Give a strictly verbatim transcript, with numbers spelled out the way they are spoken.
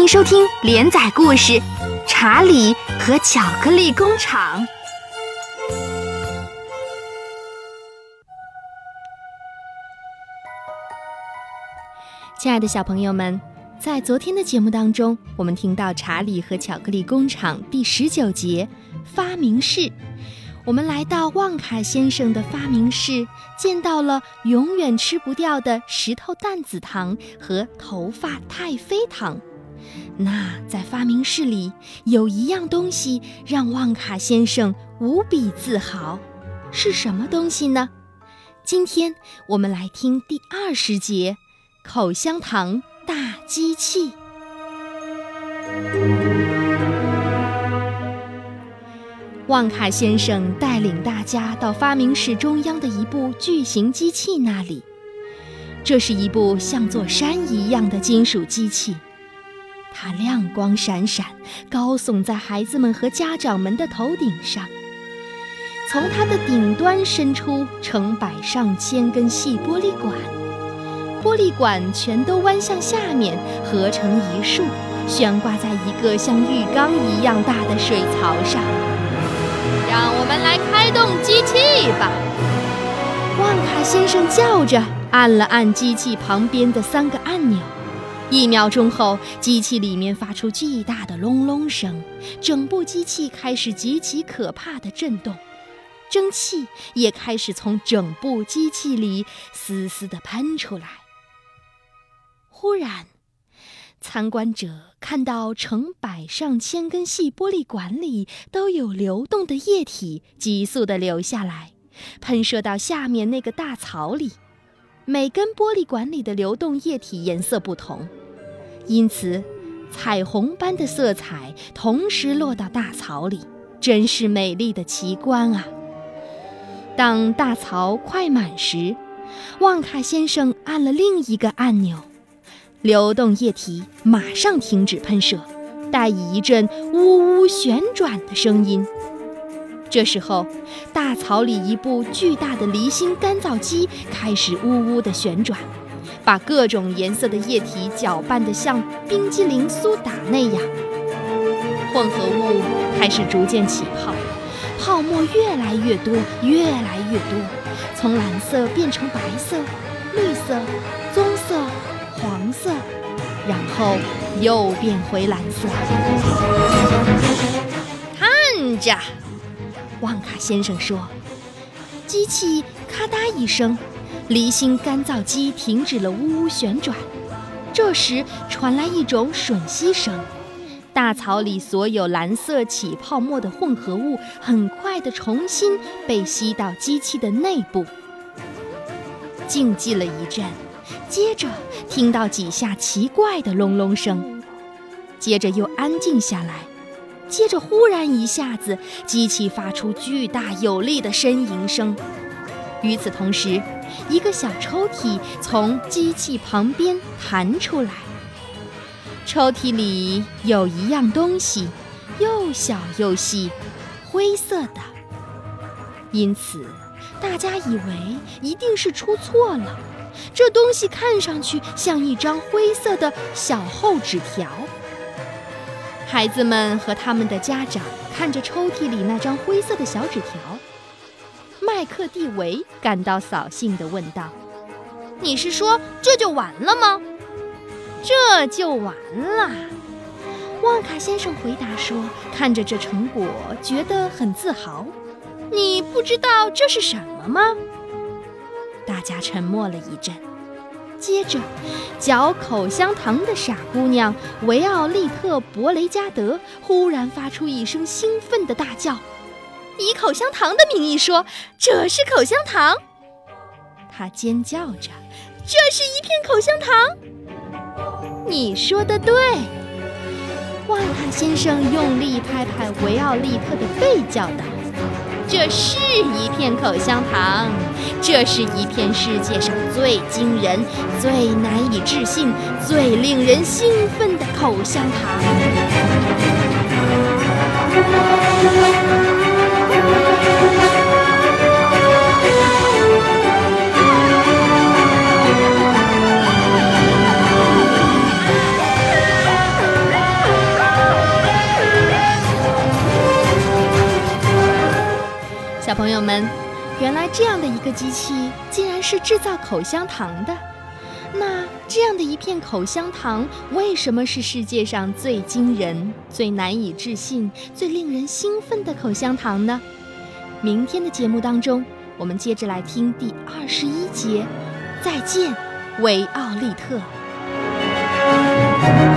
收听连载故事《查理和巧克力工厂》。亲爱的小朋友们，在昨天的节目当中，我们听到《查理和巧克力工厂》第十九节发明室。我们来到旺卡先生的发明室，见到了永远吃不掉的石头蛋子糖和头发太妃糖。那在发明室里有一样东西让旺卡先生无比自豪，是什么东西呢？今天我们来听第二十节口香糖大机器。旺卡先生带领大家到发明室中央的一部巨型机器那里，这是一部像座山一样的金属机器，它亮光闪闪，高耸在孩子们和家长们的头顶上。从它的顶端伸出成百上千根细玻璃管，玻璃管全都弯向下面，合成一束，悬挂在一个像浴缸一样大的水槽上。让我们来开动机器吧！旺卡先生叫着，按了按机器旁边的三个按钮。一秒钟后，机器里面发出巨大的隆隆声，整部机器开始极其可怕的震动，蒸汽也开始从整部机器里嘶嘶地喷出来。忽然，参观者看到成百上千根细玻璃管里都有流动的液体急速地流下来，喷射到下面那个大槽里。每根玻璃管里的流动液体颜色不同，因此彩虹般的色彩同时落到大槽里，真是美丽的奇观啊！当大槽快满时，旺卡先生按了另一个按钮，流动液体马上停止喷射，带以一阵呜呜旋转的声音。这时候，大槽里一部巨大的离心干燥机开始呜呜地旋转，把各种颜色的液体搅拌得像冰激凌苏打那样。混合物开始逐渐起泡，泡沫越来越多，越来越多，从蓝色变成白色、绿色、棕色、黄色，然后又变回蓝色。看着，旺卡先生说。机器咔嗒一声，离心干燥机停止了呜呜旋转。这时传来一种吮吸声，大槽里所有蓝色起泡沫的混合物很快地重新被吸到机器的内部。静寂了一阵，接着听到几下奇怪的隆隆声，接着又安静下来，接着忽然一下子，机器发出巨大有力的呻吟声。与此同时，一个小抽屉从机器旁边弹出来，抽屉里有一样东西，又小又细，灰色的，因此大家以为一定是出错了。这东西看上去像一张灰色的小厚纸条。孩子们和他们的家长看着抽屉里那张灰色的小纸条。麦克蒂维感到扫兴地问道：“你是说这就完了吗？”“这就完了。”旺卡先生回答说，看着这成果觉得很自豪。“你不知道这是什么吗？”大家沉默了一阵，接着嚼口香糖的傻姑娘维奥利特·伯雷加德忽然发出一声兴奋的大叫，以口香糖的名义说：“这是口香糖！”她尖叫着：“这是一片口香糖！”你说的对。旺卡先生用力拍拍维奥利特的背，叫道：“这是一片口香糖，这是一片世界上最惊人、最难以置信、最令人兴奋的口香糖。” 朋友们，原来这样的一个机器竟然是制造口香糖的。那这样的一片口香糖，为什么是世界上最惊人、最难以置信、最令人兴奋的口香糖呢？明天的节目当中，我们接着来听第二十一节。再见，维奥利特。